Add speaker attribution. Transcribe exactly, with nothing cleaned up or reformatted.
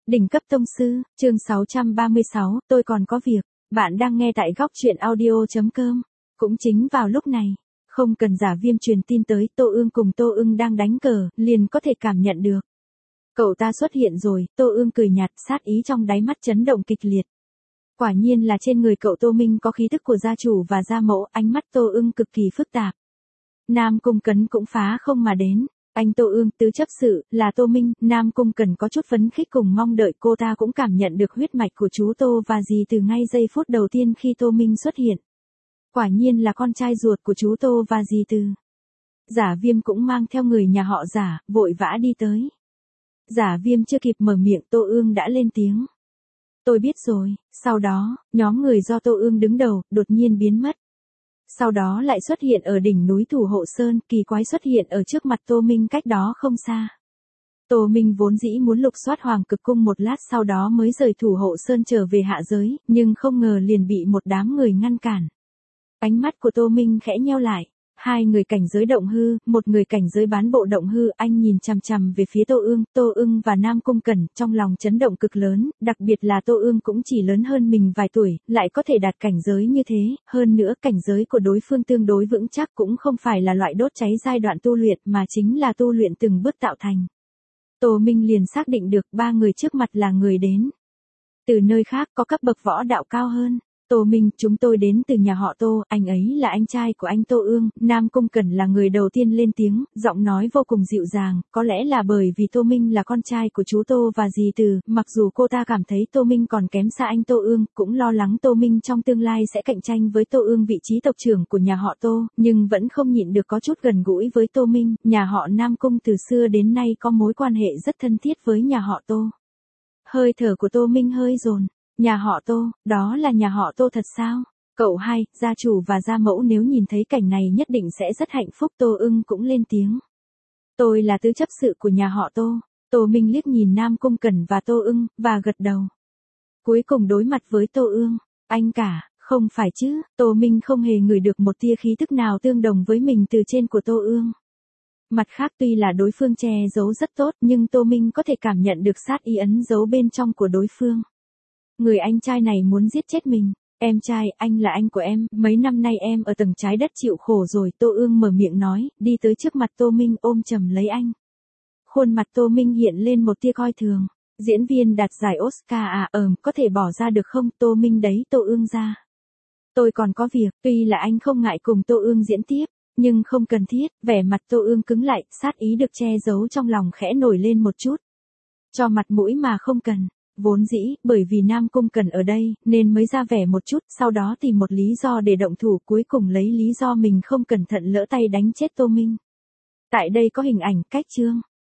Speaker 1: Đỉnh cấp tông sư, chương sáu trăm ba mươi sáu, tôi còn có việc. Bạn đang nghe tại góc truyện audio chấm com. Cũng chính vào lúc này, không cần Giả Viêm truyền tin tới, Tô Ương cùng Tô Ưng đang đánh cờ, liền có thể cảm nhận được. Cậu ta xuất hiện rồi, Tô Ương cười nhạt, sát ý trong đáy mắt chấn động kịch liệt. Quả nhiên là trên người cậu Tô Minh có khí tức của gia chủ và gia mẫu, ánh mắt Tô Ưng cực kỳ phức tạp. Nam Cung Cấn cũng phá không mà đến. Anh Tô Ương, tứ chấp sự, là Tô Minh. Nam Cung Cẩn có chút phấn khích cùng mong đợi, cô ta cũng cảm nhận được huyết mạch của chú Tô và dì từ ngay giây phút đầu tiên khi Tô Minh xuất hiện. Quả nhiên là con trai ruột của chú Tô và dì từ. Giả Viêm cũng mang theo người nhà họ Giả, vội vã đi tới. Giả Viêm chưa kịp mở miệng, Tô Ương đã lên tiếng. Tôi biết rồi. Sau đó, nhóm người do Tô Ương đứng đầu, đột nhiên biến mất. Sau đó lại xuất hiện ở đỉnh núi Thủ Hộ Sơn, kỳ quái xuất hiện ở trước mặt Tô Minh cách đó không xa. Tô Minh vốn dĩ muốn lục soát Hoàng Cực Cung một lát sau đó mới rời Thủ Hộ Sơn trở về hạ giới, nhưng không ngờ liền bị một đám người ngăn cản. Ánh mắt của Tô Minh khẽ nheo lại. Hai người cảnh giới động hư, một người cảnh giới bán bộ động hư, anh nhìn chằm chằm về phía Tô Ương, Tô Ưng và Nam Cung Cẩn, trong lòng chấn động cực lớn, đặc biệt là Tô Ương cũng chỉ lớn hơn mình vài tuổi, lại có thể đạt cảnh giới như thế, hơn nữa cảnh giới của đối phương tương đối vững chắc, cũng không phải là loại đốt cháy giai đoạn tu luyện mà chính là tu luyện từng bước tạo thành. Tô Minh liền xác định được ba người trước mặt là người đến từ nơi khác, có cấp bậc võ đạo cao hơn. Tô Minh, chúng tôi đến từ nhà họ Tô, anh ấy là anh trai của anh Tô Ương. Nam Cung Cẩn là người đầu tiên lên tiếng, giọng nói vô cùng dịu dàng, có lẽ là bởi vì Tô Minh là con trai của chú Tô và dì Từ, mặc dù cô ta cảm thấy Tô Minh còn kém xa anh Tô Ương, cũng lo lắng Tô Minh trong tương lai sẽ cạnh tranh với Tô Ương vị trí tộc trưởng của nhà họ Tô, nhưng vẫn không nhịn được có chút gần gũi với Tô Minh. Nhà họ Nam Cung từ xưa đến nay có mối quan hệ rất thân thiết với nhà họ Tô. Hơi thở của Tô Minh hơi dồn. Nhà họ Tô, đó là nhà họ Tô thật sao? Cậu hai, gia chủ và gia mẫu nếu nhìn thấy cảnh này nhất định sẽ rất hạnh phúc. Tô Ưng cũng lên tiếng. Tôi là tứ chấp sự của nhà họ Tô. Tô Minh liếc nhìn Nam Cung Cẩn và Tô Ưng, và gật đầu. Cuối cùng đối mặt với Tô Ương. Anh cả, không phải chứ, Tô Minh không hề ngửi được một tia khí tức nào tương đồng với mình từ trên của Tô Ương. Mặt khác tuy là đối phương che giấu rất tốt nhưng Tô Minh có thể cảm nhận được sát ý ấn giấu bên trong của đối phương. Người anh trai này muốn giết chết mình. Em trai, anh là anh của em, mấy năm nay em ở tầng trái đất chịu khổ rồi. Tô Ương mở miệng nói, đi tới trước mặt Tô Minh ôm chầm lấy anh. Khuôn mặt Tô Minh hiện lên một tia coi thường. Diễn viên đạt giải Oscar à, ờm, có thể bỏ ra được không? Tô Minh đấy, Tô Ương ra. Tôi còn có việc, tuy là anh không ngại cùng Tô Ương diễn tiếp, nhưng không cần thiết. Vẻ mặt Tô Ương cứng lại, sát ý được che giấu trong lòng khẽ nổi lên một chút. Cho mặt mũi mà không cần. Vốn dĩ, bởi vì Nam Cung Cẩn ở đây, nên mới ra vẻ một chút, sau đó tìm một lý do để động thủ, cuối cùng lấy lý do mình không cẩn thận lỡ tay đánh chết Tô Minh. Tại đây có hình ảnh, cách chương.